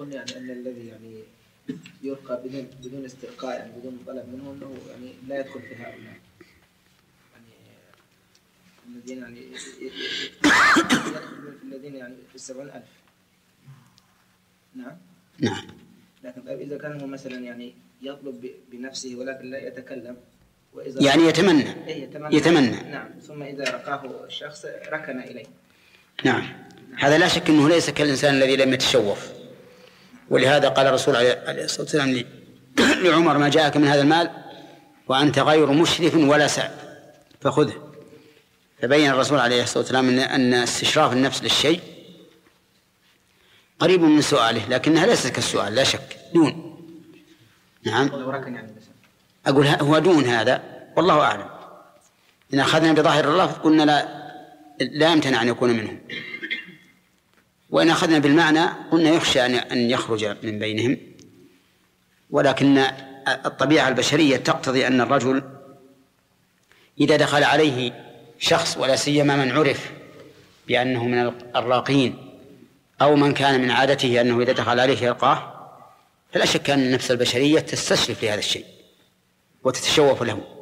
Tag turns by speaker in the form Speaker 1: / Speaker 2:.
Speaker 1: قلنا يعني أن الذي يعني يلقى بدون استلقاء، يعني بدون طلب منه، أنه يعني لا يدخل في هؤلاء يعني الذين يعني يدخل في الذين يعني في 70,000. نعم.
Speaker 2: نعم.
Speaker 1: لكن طيب إذا كان هو مثلا يعني يطلب بنفسه ولكن لا يتكلم،
Speaker 2: وإذا يعني يتمنى.
Speaker 1: نعم. ثم إذا رقاه الشخص ركن إليه.
Speaker 2: نعم. هذا لا شك أنه ليس كالإنسان الذي لم يتشوف. ولهذا قال الرسول عليه الصلاة والسلام لعمر: ما جاءك من هذا المال وأنت غير مشرف ولا سعد فخذه. فبين الرسول عليه الصلاة والسلام أن استشراف النفس للشيء قريب من سؤاله، لكنها ليست كالسؤال لا شك، دون. نعم. أقول هو دون هذا والله أعلم. إن أخذنا بظاهر اللفظ قلنا لا يمتنع أن يكون منهم، وإن أخذنا بالمعنى قلنا يخشى أن يخرج من بينهم. ولكن الطبيعة البشرية تقتضي أن الرجل إذا دخل عليه شخص، ولا سيما من عرف بأنه من الراقين أو من كان من عادته أنه إذا دخل عليه يلقاه، فلا شك أن النفس البشرية تستشرف لهذا الشيء وتتشوف له.